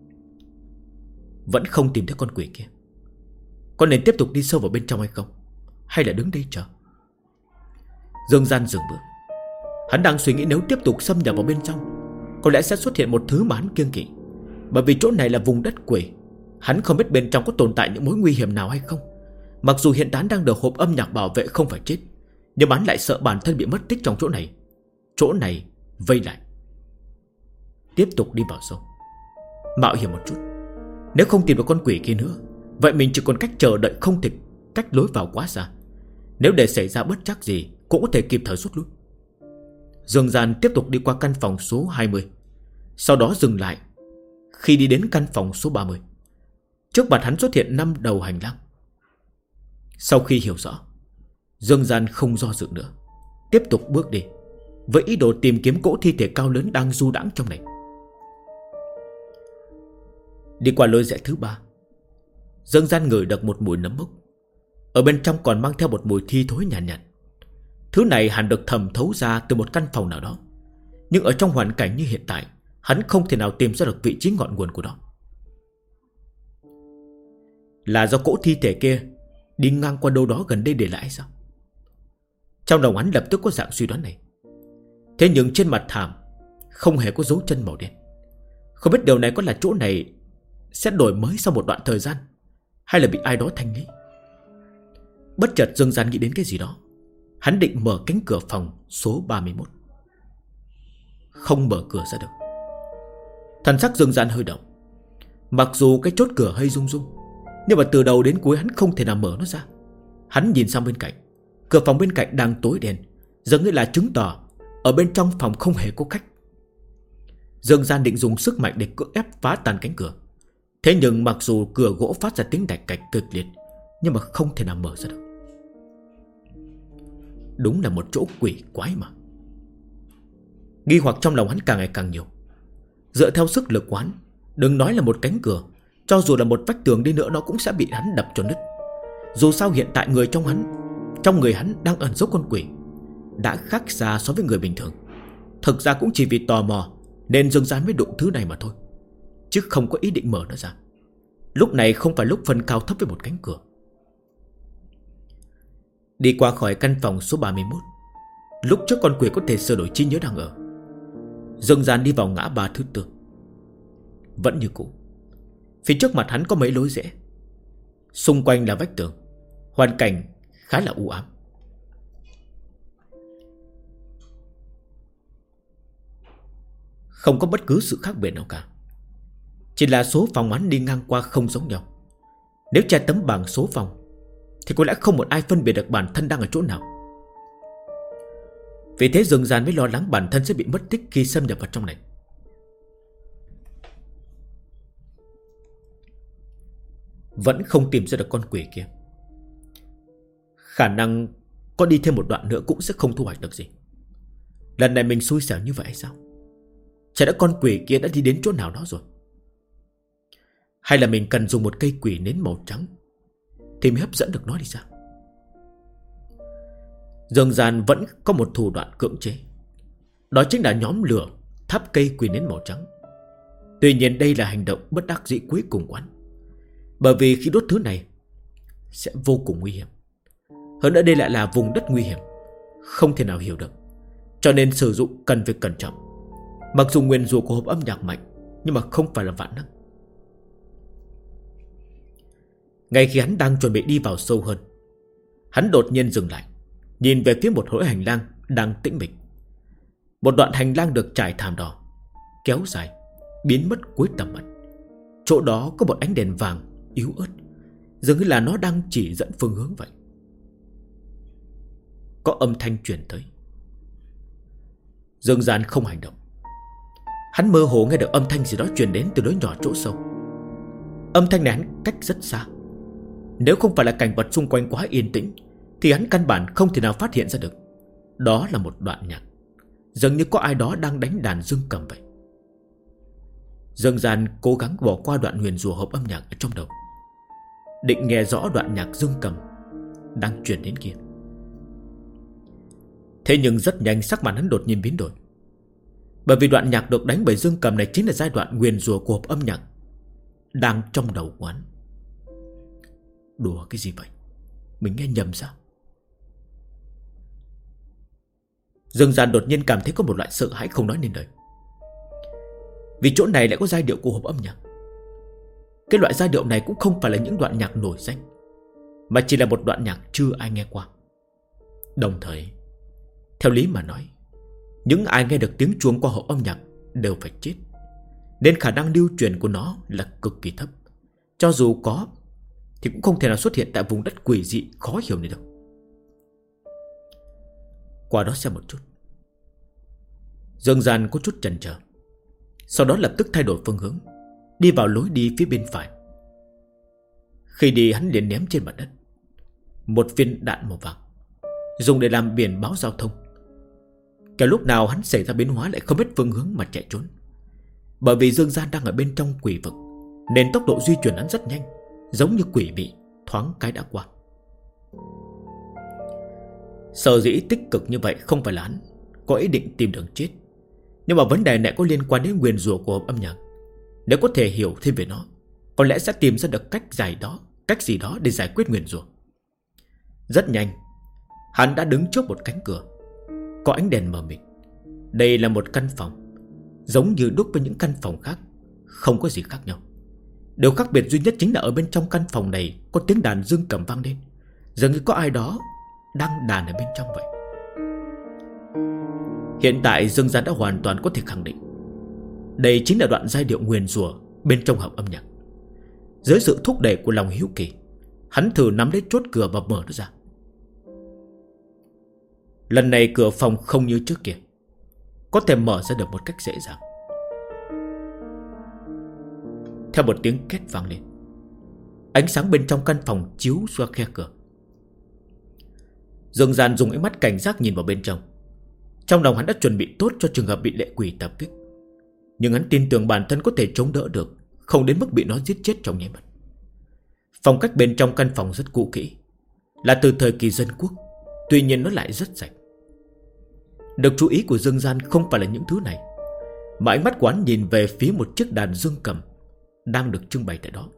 Vẫn không tìm thấy con quỷ kia. Có nên tiếp tục đi sâu vào bên trong hay không, hay là đứng đây chờ? Dương Gian dừng bước. Hắn đang suy nghĩ nếu tiếp tục xâm nhập vào bên trong, có lẽ sẽ xuất hiện một thứ mà hắn kiêng kỵ. Bởi vì chỗ này là vùng đất quỷ, hắn không biết bên trong có tồn tại những mối nguy hiểm nào hay không. Mặc dù hiện tại đang được hộp âm nhạc bảo vệ không phải chết, nhưng hắn lại sợ bản thân bị mất tích trong chỗ này. Chỗ này vây lại. Tiếp tục đi vào sâu, mạo hiểm một chút. Nếu không tìm được con quỷ kia nữa, vậy mình chỉ còn cách chờ đợi, không thể cách lối vào quá xa. Nếu để xảy ra bất trắc gì cũng có thể kịp thời rút lui. Dương Gian tiếp tục đi qua căn phòng số 20, sau đó dừng lại khi đi đến căn phòng số 30. Trước mặt hắn xuất hiện 5 đầu hành lang. Sau khi hiểu rõ, Dương Gian không do dự nữa, tiếp tục bước đi với ý đồ tìm kiếm cỗ thi thể cao lớn đang du đãng trong này. Đi qua lối rẽ thứ 3, Dương Gian ngửi được một mùi nấm mốc. Ở bên trong còn mang theo một mùi thi thối nhàn nhạt. Thứ này hẳn được thẩm thấu ra từ một căn phòng nào đó, nhưng ở trong hoàn cảnh như hiện tại, hắn không thể nào tìm ra được vị trí ngọn nguồn của nó. Là do cỗ thi thể kia đi ngang qua đâu đó gần đây để lại sao? Trong đầu hắn lập tức có dạng suy đoán này. Thế nhưng trên mặt thảm không hề có dấu chân màu đen. Không biết điều này có là chỗ này sẽ đổi mới sau một đoạn thời gian, hay là bị ai đó thanh lý. Bất chợt Dương Gian nghĩ đến cái gì đó. Hắn định mở cánh cửa phòng số 31, không mở cửa ra được. Thần sắc Dương Gian hơi động. Mặc dù cái chốt cửa hơi rung rung, nhưng mà từ đầu đến cuối hắn không thể nào mở nó ra. Hắn nhìn sang bên cạnh, cửa phòng bên cạnh đang tối đen, dường như là chứng tỏ ở bên trong phòng không hề có khách. Dương Gian định dùng sức mạnh để cưỡng ép phá tan cánh cửa. Thế nhưng mặc dù cửa gỗ phát ra tiếng đạch cạch kịch liệt, nhưng mà không thể nào mở ra được. Đúng là một chỗ quỷ quái mà. Nghi hoặc trong lòng hắn càng ngày càng nhiều. Dựa theo sức lực quán, đừng nói là một cánh cửa, cho dù là một vách tường đi nữa nó cũng sẽ bị hắn đập cho nứt. Dù sao hiện tại người trong người hắn đang ẩn giấu con quỷ, đã khác xa so với người bình thường. Thực ra cũng chỉ vì tò mò nên Dương Gian mới đụng thứ này mà thôi, chứ không có ý định mở nó ra. Lúc này không phải lúc phân cao thấp với một cánh cửa. Đi qua khỏi căn phòng số 31, lúc trước con quỷ có thể sửa đổi trí nhớ đang ở. Dương Gian đi vào ngã ba thứ 4. Vẫn như cũ, phía trước mặt hắn có mấy lối rẽ, xung quanh là vách tường, hoàn cảnh khá là u ám. Không có bất cứ sự khác biệt nào cả, chỉ là số phòng hắn đi ngang qua không giống nhau. Nếu che tấm bảng số phòng thì có lẽ không một ai phân biệt được bản thân đang ở chỗ nào. Vì thế Dương Gian mới lo lắng bản thân sẽ bị mất tích khi xâm nhập vào trong này. Vẫn không tìm ra được con quỷ kia. Khả năng có đi thêm một đoạn nữa cũng sẽ không thu hoạch được gì. Lần này mình xui xẻo như vậy hay sao? Chả đã con quỷ kia đã đi đến chỗ nào đó rồi? Hay là mình cần dùng một cây quỷ nến màu trắng thì mới hấp dẫn được nó đi ra? Dương Gian vẫn có một thủ đoạn cưỡng chế, đó chính là nhóm lửa thắp cây quỷ nến màu trắng. Tuy nhiên đây là hành động bất đắc dĩ cuối cùng của hắn. Bởi vì khi đốt thứ này sẽ vô cùng nguy hiểm. Hơn nữa đây lại là vùng đất nguy hiểm, không thể nào hiểu được, cho nên sử dụng cần phải cẩn trọng. Mặc dù nguyền rủa của hộp âm nhạc mạnh, nhưng mà không phải là vạn năng. Ngay khi hắn đang chuẩn bị đi vào sâu hơn, hắn đột nhiên dừng lại, nhìn về phía một hõi hành lang đang tĩnh mịch. Một đoạn hành lang được trải thảm đỏ, kéo dài, biến mất cuối tầm mắt. Chỗ đó có một ánh đèn vàng yếu ớt, dường như là nó đang chỉ dẫn phương hướng vậy. Có âm thanh truyền tới. Dương Gian không hành động. Hắn mơ hồ nghe được âm thanh gì đó truyền đến từ lối nhỏ chỗ sâu. Âm thanh này hắn cách rất xa. Nếu không phải là cảnh vật xung quanh quá yên tĩnh thì hắn căn bản không thể nào phát hiện ra được. Đó là một đoạn nhạc, dường như có ai đó đang đánh đàn dương cầm vậy. Dương Gian cố gắng bỏ qua đoạn nguyền rủa hộp âm nhạc ở trong đầu, định nghe rõ đoạn nhạc dương cầm đang truyền đến kia. Thế nhưng rất nhanh sắc mặt hắn đột nhiên biến đổi. Bởi vì đoạn nhạc được đánh bởi dương cầm này chính là giai đoạn nguyền rủa của hộp âm nhạc đang trong đầu của hắn. Đùa cái gì vậy? Mình nghe nhầm sao? Dương Gian đột nhiên cảm thấy có một loại sợ hãi không nói nên lời. Vì chỗ này lại có giai điệu của hộp âm nhạc. Cái loại giai điệu này cũng không phải là những đoạn nhạc nổi danh, mà chỉ là một đoạn nhạc chưa ai nghe qua. Đồng thời, theo lý mà nói, những ai nghe được tiếng chuông qua hộp âm nhạc đều phải chết, nên khả năng lưu truyền của nó là cực kỳ thấp. Cho dù có thì cũng không thể nào xuất hiện tại vùng đất quỷ dị khó hiểu này đâu. Qua đó xem một chút. Dương Gian có chút chần chờ, sau đó lập tức thay đổi phương hướng, đi vào lối đi phía bên phải. Khi đi hắn liền ném trên mặt đất một viên đạn màu vàng, dùng để làm biển báo giao thông. Cái lúc nào hắn xảy ra biến hóa lại không biết phương hướng mà chạy trốn. Bởi vì Dương Gian đang ở bên trong quỷ vực, nên tốc độ di chuyển hắn rất nhanh, giống như quỷ mị thoáng cái đã qua. Sở dĩ tích cực như vậy không phải là hắn có ý định tìm đường chết, nhưng mà vấn đề này có liên quan đến nguyền rủa của hộp âm nhạc. Nếu có thể hiểu thêm về nó, có lẽ sẽ tìm ra được cách gì đó để giải quyết nguyền rủa. Rất nhanh, hắn đã đứng trước một cánh cửa, có ánh đèn mờ mịt. Đây là một căn phòng, giống như đúc với những căn phòng khác, không có gì khác nhau. Điều khác biệt duy nhất chính là ở bên trong căn phòng này có tiếng đàn dương cầm vang lên, dường như có ai đó đang đàn ở bên trong vậy. Hiện tại Dương Gian đã hoàn toàn có thể khẳng định đây chính là đoạn giai điệu nguyền rủa bên trong hộp âm nhạc. Dưới sự thúc đẩy của lòng hiếu kỳ, hắn thử nắm lấy chốt cửa và mở nó ra. Lần này cửa phòng không như trước kia, có thể mở ra được một cách dễ dàng. Theo một tiếng két vang lên, ánh sáng bên trong căn phòng chiếu qua khe cửa. Dương Gian dùng ánh mắt cảnh giác nhìn vào bên trong. Trong lòng hắn đã chuẩn bị tốt cho trường hợp bị lệ quỷ tập kích, nhưng hắn tin tưởng bản thân có thể chống đỡ được, không đến mức bị nó giết chết trong nháy mắt. Phong cách bên trong căn phòng rất cũ kỹ, là từ thời kỳ dân quốc, tuy nhiên nó lại rất sạch. Được chú ý của Dương Gian không phải là những thứ này, mà ánh mắt của hắn nhìn về phía một chiếc đàn dương cầm đang được trưng bày tại đó.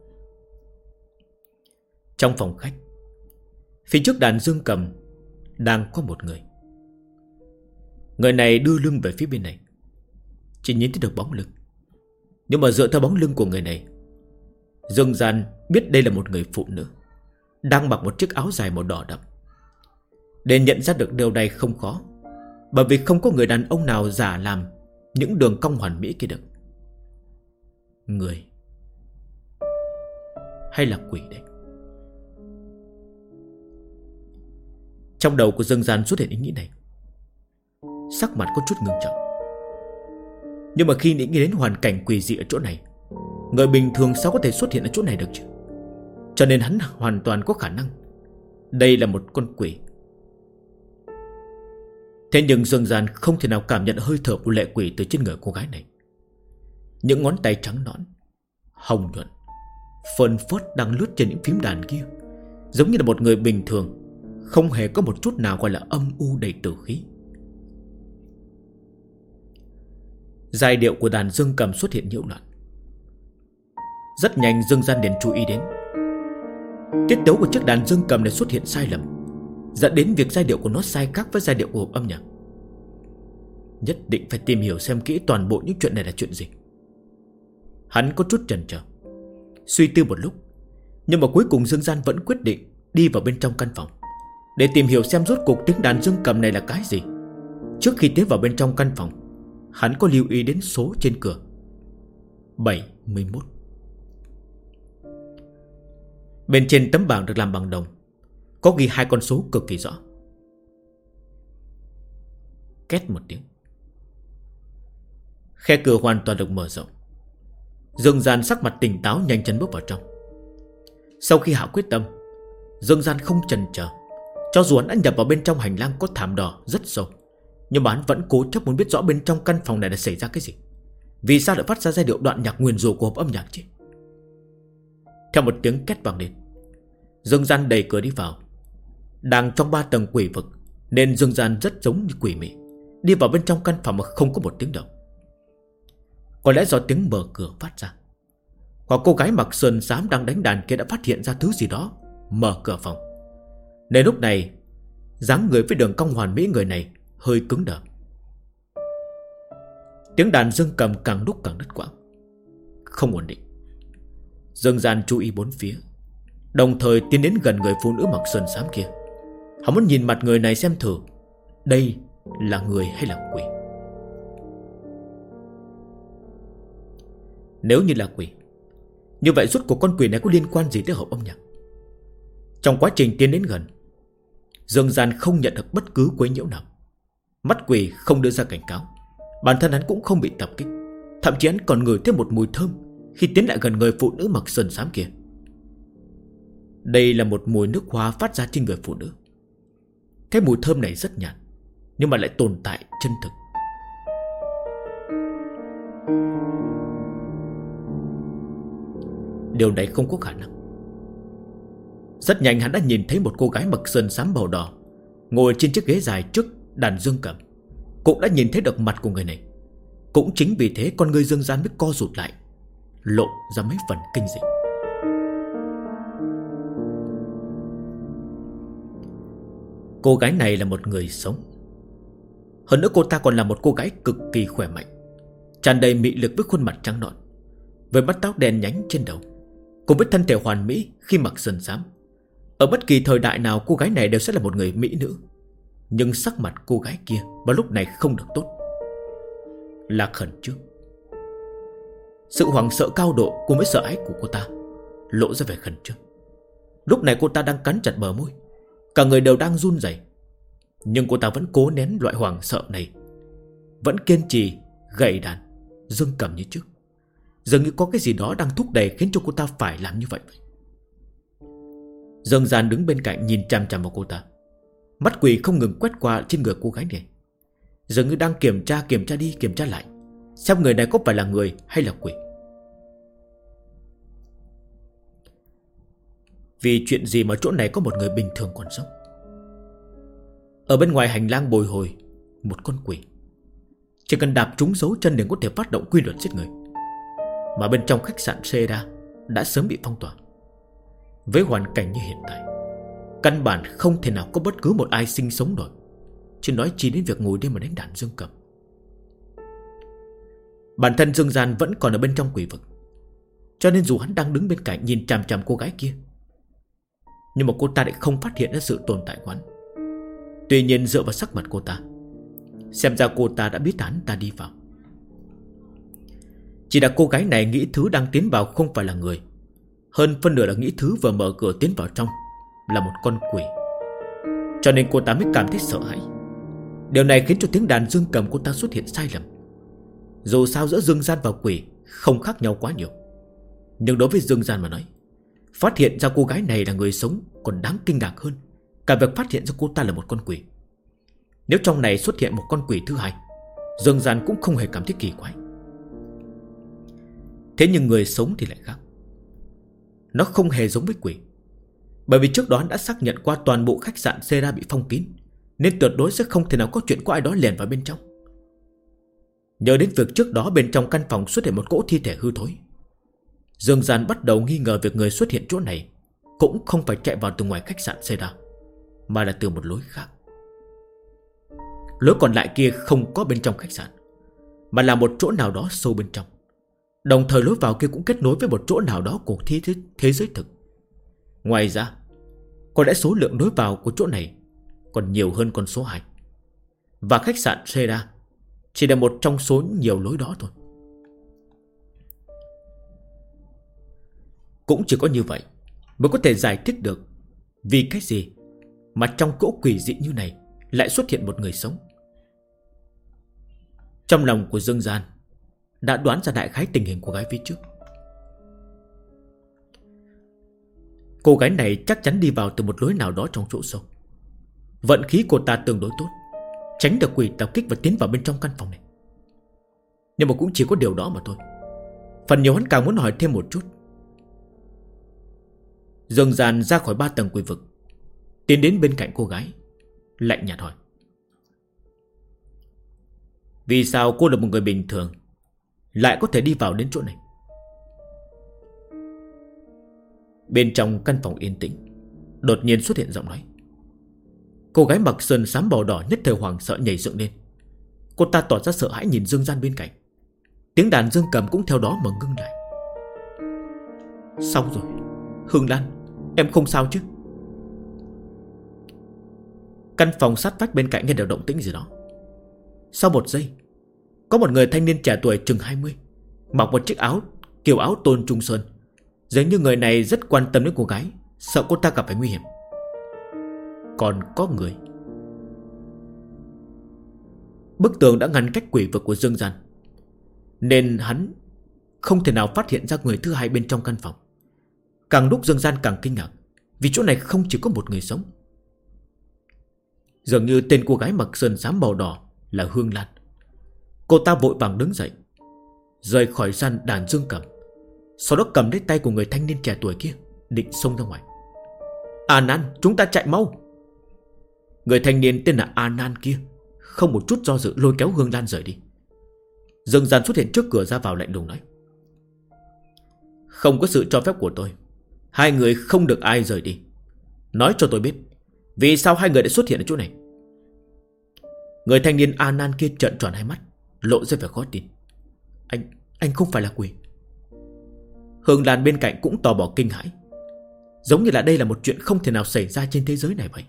Trong phòng khách, phía trước đàn dương cầm đang có một người. Người này đưa lưng về phía bên này, chỉ nhìn thấy được bóng lưng. Nhưng mà dựa theo bóng lưng của người này, Dương Gian biết đây là một người phụ nữ, đang mặc một chiếc áo dài màu đỏ đậm. Để nhận ra được điều này không khó, bởi vì không có người đàn ông nào giả làm những đường cong hoàn mỹ kia được. Người hay là quỷ đấy? Trong đầu của Dương Gian xuất hiện ý nghĩ này. Sắc mặt có chút ngưng trọng. Nhưng mà khi nghĩ đến hoàn cảnh quỷ dị ở chỗ này, người bình thường sao có thể xuất hiện ở chỗ này được chứ? Cho nên hắn hoàn toàn có khả năng đây là một con quỷ. Thế nhưng Dương Gian không thể nào cảm nhận hơi thở của lệ quỷ từ trên người cô gái này. Những ngón tay trắng nõn, hồng nhuận, phơn phớt đang lướt trên những phím đàn kia, giống như là một người bình thường, không hề có một chút nào gọi là âm u đầy tử khí. Giai điệu của đàn dương cầm xuất hiện nhiễu loạn. Rất nhanh Dương Gian liền chú ý đến Tiết tấu của chiếc đàn dương cầm này xuất hiện sai lầm, dẫn đến việc giai điệu của nó sai khác với giai điệu của hộp âm nhạc. Nhất định phải tìm hiểu xem kỹ toàn bộ những chuyện này là chuyện gì. Hắn có chút chần chờ, suy tư một lúc, nhưng mà cuối cùng Dương Gian vẫn quyết định đi vào bên trong căn phòng để tìm hiểu xem rốt cuộc tiếng đàn dương cầm này là cái gì. Trước khi tiến vào bên trong căn phòng, hắn có lưu ý đến số trên cửa 71. Bên trên tấm bảng được làm bằng đồng có ghi 2 con số cực kỳ rõ. Két một tiếng, khe cửa hoàn toàn được mở rộng. Dương Gian sắc mặt tỉnh táo nhanh chân bước vào trong. Sau khi hạ quyết tâm, Dương Gian không chần chờ. Cho dù hắn đã nhập vào bên trong hành lang có thảm đỏ rất sâu, nhưng mà hắn vẫn cố chấp muốn biết rõ bên trong căn phòng này đã xảy ra cái gì. Vì sao lại phát ra giai điệu đoạn nhạc nguyền rủa của hộp âm nhạc chứ? Theo một tiếng két vang lên, Dương Gian đẩy cửa đi vào. Đang trong 3 tầng quỷ vực nên Dương Gian rất giống như quỷ mị, đi vào bên trong căn phòng mà không có một tiếng động. Có lẽ do tiếng mở cửa phát ra, hoặc cô gái mặc sườn xám đang đánh đàn kia đã phát hiện ra thứ gì đó mở cửa phòng, nên lúc này dáng người với đường cong hoàn mỹ người này hơi cứng đờ. Tiếng đàn dương cầm càng lúc càng đứt quãng, không ổn định. Dương Gian chú ý bốn phía, đồng thời tiến đến gần người phụ nữ mặc sườn xám kia. Hắn muốn nhìn mặt người này xem thử đây là người hay là quỷ. Nếu như là quỷ, như vậy rốt cuộc con quỷ này có liên quan gì tới hộp âm nhạc? Trong quá trình tiến đến gần, Dương Gian không nhận được bất cứ quấy nhiễu nào. Mắt quỷ không đưa ra cảnh cáo, bản thân hắn cũng không bị tập kích. Thậm chí hắn còn ngửi thêm một mùi thơm khi tiến lại gần người phụ nữ mặc sườn xám kia. Đây là một mùi nước hoa phát ra trên người phụ nữ. Cái mùi thơm này rất nhạt, nhưng mà lại tồn tại chân thực. Điều này không có khả năng. Rất nhanh hắn đã nhìn thấy một cô gái mặc sườn xám màu đỏ ngồi trên chiếc ghế dài trước đàn dương cầm. Cũng đã nhìn thấy được mặt của người này. Cũng chính vì thế con người Dương Gian mới co rụt lại, lộ ra mấy phần kinh dị. Cô gái này là một người sống. Hơn nữa cô ta còn là một cô gái cực kỳ khỏe mạnh, tràn đầy mị lực với khuôn mặt trắng nõn, với mái tóc đen nhánh trên đầu, cùng với thân thể hoàn mỹ khi mặc sườn xám. Ở bất kỳ thời đại nào cô gái này đều sẽ là một người mỹ nữ. Nhưng sắc mặt cô gái kia vào lúc này không được tốt, là khẩn trương. Sự hoảng sợ cao độ cùng với sợ hãi của cô ta lộ ra vẻ khẩn trương. Lúc này cô ta đang cắn chặt bờ môi, cả người đều đang run rẩy. Nhưng cô ta vẫn cố nén loại hoảng sợ này, vẫn kiên trì gảy đàn dương cầm như trước. Dường như có cái gì đó đang thúc đẩy khiến cho cô ta phải làm như vậy. Dương Gian đứng bên cạnh nhìn chằm chằm vào cô ta. Mắt quỷ không ngừng quét qua trên người cô gái này, dường như đang kiểm tra đi kiểm tra lại, xem người này có phải là người hay là quỷ. Vì chuyện gì mà chỗ này có một người bình thường còn sống? Ở bên ngoài hành lang bồi hồi một con quỷ, chỉ cần đạp trúng dấu chân để có thể phát động quy luật giết người. Mà bên trong khách sạn Seda đã sớm bị phong tỏa. Với hoàn cảnh như hiện tại, căn bản không thể nào có bất cứ một ai sinh sống nổi, chứ nói chi đến việc ngồi đêm mà đánh đàn dương cầm. Bản thân Dương Gian vẫn còn ở bên trong quỷ vực, cho nên dù hắn đang đứng bên cạnh nhìn chằm chằm cô gái kia, nhưng mà cô ta lại không phát hiện ra sự tồn tại của hắn. Tuy nhiên dựa vào sắc mặt cô ta, xem ra cô ta đã biết hắn ta đi vào. Chỉ là cô gái này nghĩ thứ đang tiến vào không phải là người, hơn phân nửa là nghĩ thứ vừa mở cửa tiến vào trong là một con quỷ, cho nên cô ta mới cảm thấy sợ hãi. Điều này khiến cho tiếng đàn dương cầm cô ta xuất hiện sai lầm. Dù sao giữa Dương Gian và quỷ không khác nhau quá nhiều, nhưng đối với Dương Gian mà nói, phát hiện ra cô gái này là người sống còn đáng kinh ngạc hơn cả việc phát hiện ra cô ta là một con quỷ. Nếu trong này xuất hiện một con quỷ thứ hai, Dương Gian cũng không hề cảm thấy kỳ quái. Thế nhưng người sống thì lại khác. Nó không hề giống với quỷ, bởi vì trước đó hắn đã xác nhận qua toàn bộ khách sạn Seda bị phong kín, nên tuyệt đối sẽ không thể nào có chuyện có ai đó lẻn vào bên trong. Nhớ đến việc trước đó bên trong căn phòng xuất hiện một cỗ thi thể hư thối, Dương Gian bắt đầu nghi ngờ việc người xuất hiện chỗ này cũng không phải chạy vào từ ngoài khách sạn xây ra, mà là từ một lối khác. Lối còn lại kia không có bên trong khách sạn, mà là một chỗ nào đó sâu bên trong. Đồng thời lối vào kia cũng kết nối với một chỗ nào đó của thế giới thực. Ngoài ra, có lẽ số lượng lối vào của chỗ này còn nhiều hơn con số 2. Và khách sạn Seda chỉ là một trong số nhiều lối đó thôi. Cũng chỉ có như vậy mới có thể giải thích được vì cái gì mà trong cỗ quỷ dị như này lại xuất hiện một người sống. Trong lòng của Dương Gian đã đoán ra đại khái tình hình của gái phía trước. Cô gái này chắc chắn đi vào từ một lối nào đó trong chỗ sâu. Vận khí cô ta tương đối tốt, tránh được quỷ tập kích và tiến vào bên trong căn phòng này. Nhưng mà cũng chỉ có điều đó mà thôi. Phần nhiều hắn càng muốn hỏi thêm một chút. Dương Gian ra khỏi 3 tầng quỷ vực, tiến đến bên cạnh cô gái, lạnh nhạt hỏi: vì sao cô là một người bình thường lại có thể đi vào đến chỗ này? Bên trong căn phòng yên tĩnh, đột nhiên xuất hiện giọng nói. Cô gái mặc sơn xám màu đỏ nhất thời hoảng sợ nhảy dựng lên. Cô ta tỏ ra sợ hãi nhìn Dương Gian bên cạnh. Tiếng đàn dương cầm cũng theo đó mà ngưng lại. Xong rồi, Hương Lan, em không sao chứ? Căn phòng sát vách bên cạnh nghe được động tĩnh gì đó. Sau một giây, có một người thanh niên trẻ tuổi chừng 20, mặc một chiếc áo kiểu áo tôn trung sơn. Dường như người này rất quan tâm đến cô gái, sợ cô ta gặp phải nguy hiểm. Còn có người. Bức tường đã ngăn cách quỷ vực của Dương Gian, nên hắn không thể nào phát hiện ra người thứ hai bên trong căn phòng. Càng lúc Dương Gian càng kinh ngạc, vì chỗ này không chỉ có một người sống. Dường như tên cô gái mặc sơn xám màu đỏ là Hương Lan. Cô ta vội vàng đứng dậy, rời khỏi gian đàn dương cầm, sau đó cầm lấy tay của người thanh niên trẻ tuổi kia, định xông ra ngoài. A Nan, chúng ta chạy mau! Người thanh niên tên là A Nan kia không một chút do dự lôi kéo Hương Lan rời đi. Dương Gian xuất hiện trước cửa ra vào lạnh lùng nói: không có sự cho phép của tôi, hai người không được ai rời đi. Nói cho tôi biết, vì sao hai người đã xuất hiện ở chỗ này? Người thanh niên A Nan kia trợn tròn hai mắt, lộ ra vẻ khó tin. Anh không phải là quỷ. Hương Lan bên cạnh cũng tò mò kinh hãi, giống như là đây là một chuyện không thể nào xảy ra trên thế giới này vậy.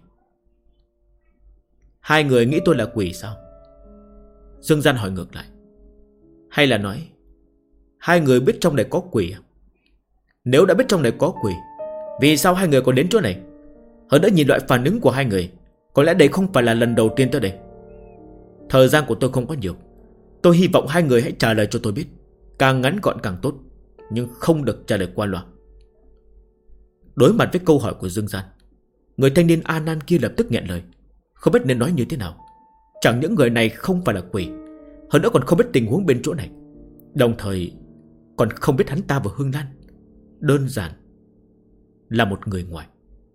Hai người nghĩ tôi là quỷ sao? Dương Gian hỏi ngược lại. Hay là nói hai người biết trong này có quỷ à? Nếu đã biết trong này có quỷ, vì sao hai người còn đến chỗ này? Hơn nữa nhìn loại phản ứng của hai người, có lẽ đây không phải là lần đầu tiên tới đây. Thời gian của tôi không có nhiều, tôi hy vọng hai người hãy trả lời cho tôi biết, càng ngắn gọn càng tốt, nhưng không được trả lời qua loa. Đối mặt với câu hỏi của Dương Gian, người thanh niên A Nan kia lập tức nghẹn lời, không biết nên nói như thế nào. Chẳng những người này không phải là quỷ, hơn nữa còn không biết tình huống bên chỗ này, đồng thời còn không biết hắn ta và Hương Lan đơn giản là một người ngoài.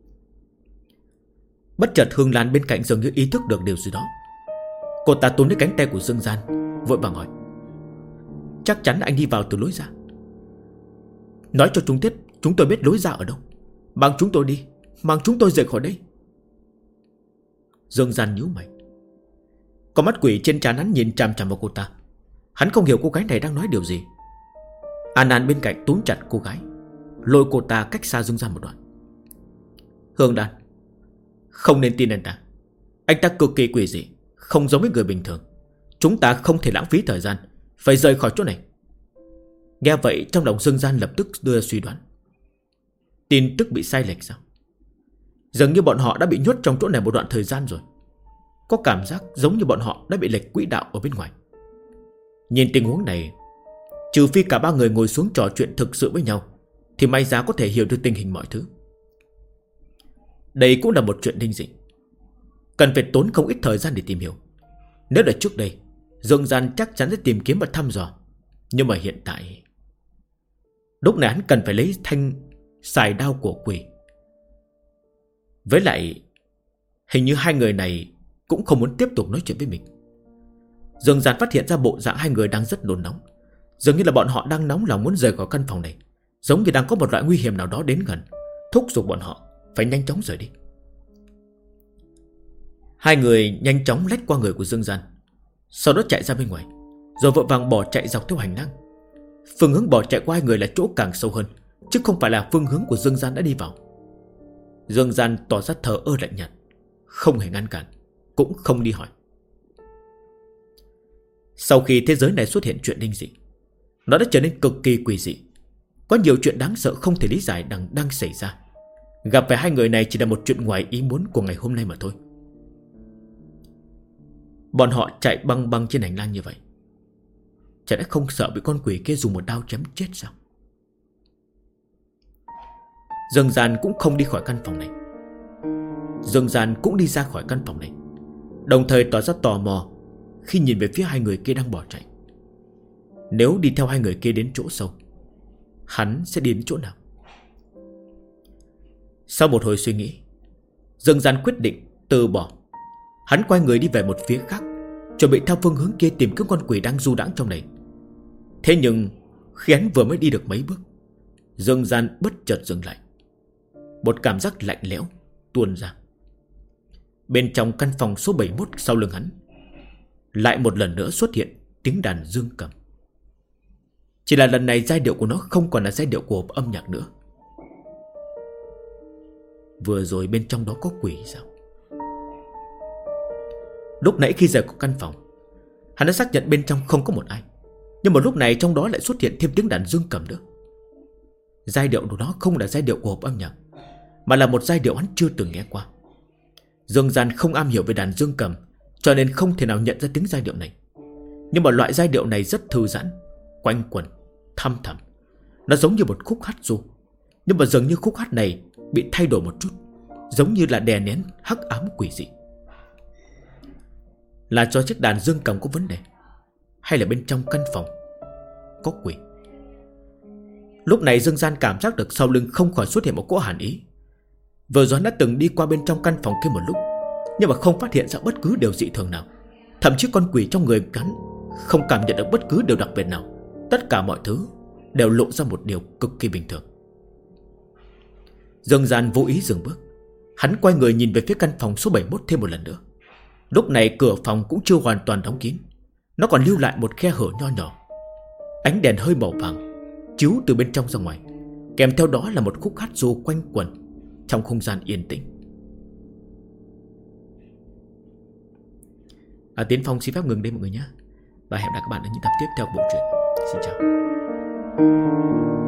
Bất chợt Hương Lan bên cạnh dường như ý thức được điều gì đó. Cô ta túm lấy cánh tay của Dương Gian, vội vàng hỏi: chắc chắn anh đi vào từ lối ra. Nói cho chúng tôi biết lối ra ở đâu, mang chúng tôi đi, mang chúng tôi rời khỏi đây. Dương Gian nhíu mày. Con mắt quỷ trên trán hắn nhìn chằm chằm vào cô ta. Hắn không hiểu cô gái này đang nói điều gì. An An bên cạnh túm chặt cô gái, lôi cô ta cách xa Dương Gian một đoạn. Hương Lan, không nên tin anh ta cực kỳ quỷ dị, không giống với người bình thường. Chúng ta không thể lãng phí thời gian, phải rời khỏi chỗ này. Nghe vậy trong lòng Dương Gian lập tức đưa suy đoán. Tin tức bị sai lệch sao? Dường như bọn họ đã bị nhốt trong chỗ này một đoạn thời gian rồi. Có cảm giác giống như bọn họ đã bị lệch quỹ đạo ở bên ngoài. Nhìn tình huống này, trừ phi cả ba người ngồi xuống trò chuyện thực sự với nhau, thì may ra có thể hiểu được tình hình mọi thứ. Đây cũng là một chuyện linh dị, cần phải tốn không ít thời gian để tìm hiểu. Nếu là trước đây, Dương Gian chắc chắn sẽ tìm kiếm và thăm dò. Nhưng mà hiện tại, lúc này hắn cần phải lấy thanh xài đao của quỷ. Với lại, hình như hai người này cũng không muốn tiếp tục nói chuyện với mình. Dương Gian phát hiện ra bộ dạng hai người đang rất nôn nóng, dường như là bọn họ đang nóng lòng muốn rời khỏi căn phòng này, giống như đang có một loại nguy hiểm nào đó đến gần, thúc giục bọn họ phải nhanh chóng rời đi. Hai người nhanh chóng lách qua người của Dương Gian, sau đó chạy ra bên ngoài, rồi vội vàng bỏ chạy dọc theo hành lang. Phương hướng bỏ chạy của hai người là chỗ càng sâu hơn, chứ không phải là phương hướng của Dương Gian đã đi vào. Dương Gian tỏ ra thờ ơ lạnh nhạt, không hề ngăn cản, cũng không đi hỏi. Sau khi thế giới này xuất hiện chuyện linh dị, nó đã trở nên cực kỳ quỷ dị. Có nhiều chuyện đáng sợ không thể lý giải đang xảy ra. Gặp phải hai người này chỉ là một chuyện ngoài ý muốn của ngày hôm nay mà thôi. Bọn họ chạy băng băng trên hành lang như vậy, chả lẽ không sợ bị con quỷ kia dùng một đao chém chết sao? Dương Gian cũng không đi khỏi căn phòng này. Dương Gian cũng đi ra khỏi căn phòng này, đồng thời tỏ ra tò mò khi nhìn về phía hai người kia đang bỏ chạy. Nếu đi theo hai người kia đến chỗ sâu, hắn sẽ đi đến chỗ nào? Sau một hồi suy nghĩ, Dương Gian quyết định từ bỏ. Hắn quay người đi về một phía khác, chuẩn bị theo phương hướng kia tìm kiếm con quỷ đang du đãng trong này. Thế nhưng khi hắn vừa mới đi được mấy bước, Dương Gian bất chợt dừng lại. Một cảm giác lạnh lẽo tuôn ra. Bên trong căn phòng số 71 sau lưng hắn, lại một lần nữa xuất hiện tiếng đàn dương cầm. Chỉ là lần này giai điệu của nó không còn là giai điệu của âm nhạc nữa. Vừa rồi bên trong đó có quỷ sao? Lúc nãy khi rời khỏi căn phòng, hắn đã xác nhận bên trong không có một ai. Nhưng mà lúc này trong đó lại xuất hiện thêm tiếng đàn dương cầm nữa. Giai điệu của nó không là giai điệu của hộp âm nhạc, mà là một giai điệu hắn chưa từng nghe qua. Dương Gian không am hiểu về đàn dương cầm, cho nên không thể nào nhận ra tiếng giai điệu này. Nhưng mà loại giai điệu này rất thư giãn, quanh quẩn, thăm thẳm. Nó giống như một khúc hát ru, nhưng mà dường như khúc hát này bị thay đổi một chút, giống như là đè nén hắc ám quỷ dị. Là cho chiếc đàn dương cầm có vấn đề, hay là bên trong căn phòng có quỷ? Lúc này Dương Gian cảm giác được sau lưng không khỏi xuất hiện một cỗ hàn ý. Vừa rồi hắn đã từng đi qua bên trong căn phòng kia một lúc, nhưng mà không phát hiện ra bất cứ điều dị thường nào. Thậm chí con quỷ trong người hắn không cảm nhận được bất cứ điều đặc biệt nào. Tất cả mọi thứ đều lộ ra một điều cực kỳ bình thường. Dương Gian vô ý dừng bước. Hắn quay người nhìn về phía căn phòng số 71 thêm một lần nữa. Lúc này cửa phòng cũng chưa hoàn toàn đóng kín, nó còn lưu lại một khe hở nho nhỏ. Ánh đèn hơi màu vàng chiếu từ bên trong ra ngoài, kèm theo đó là một khúc hát ru quanh quẩn trong không gian yên tĩnh. Tiến Phong xin phép ngừng đây mọi người nhé, và hẹn gặp lại các bạn ở những tập tiếp theo của bộ truyện. Xin chào.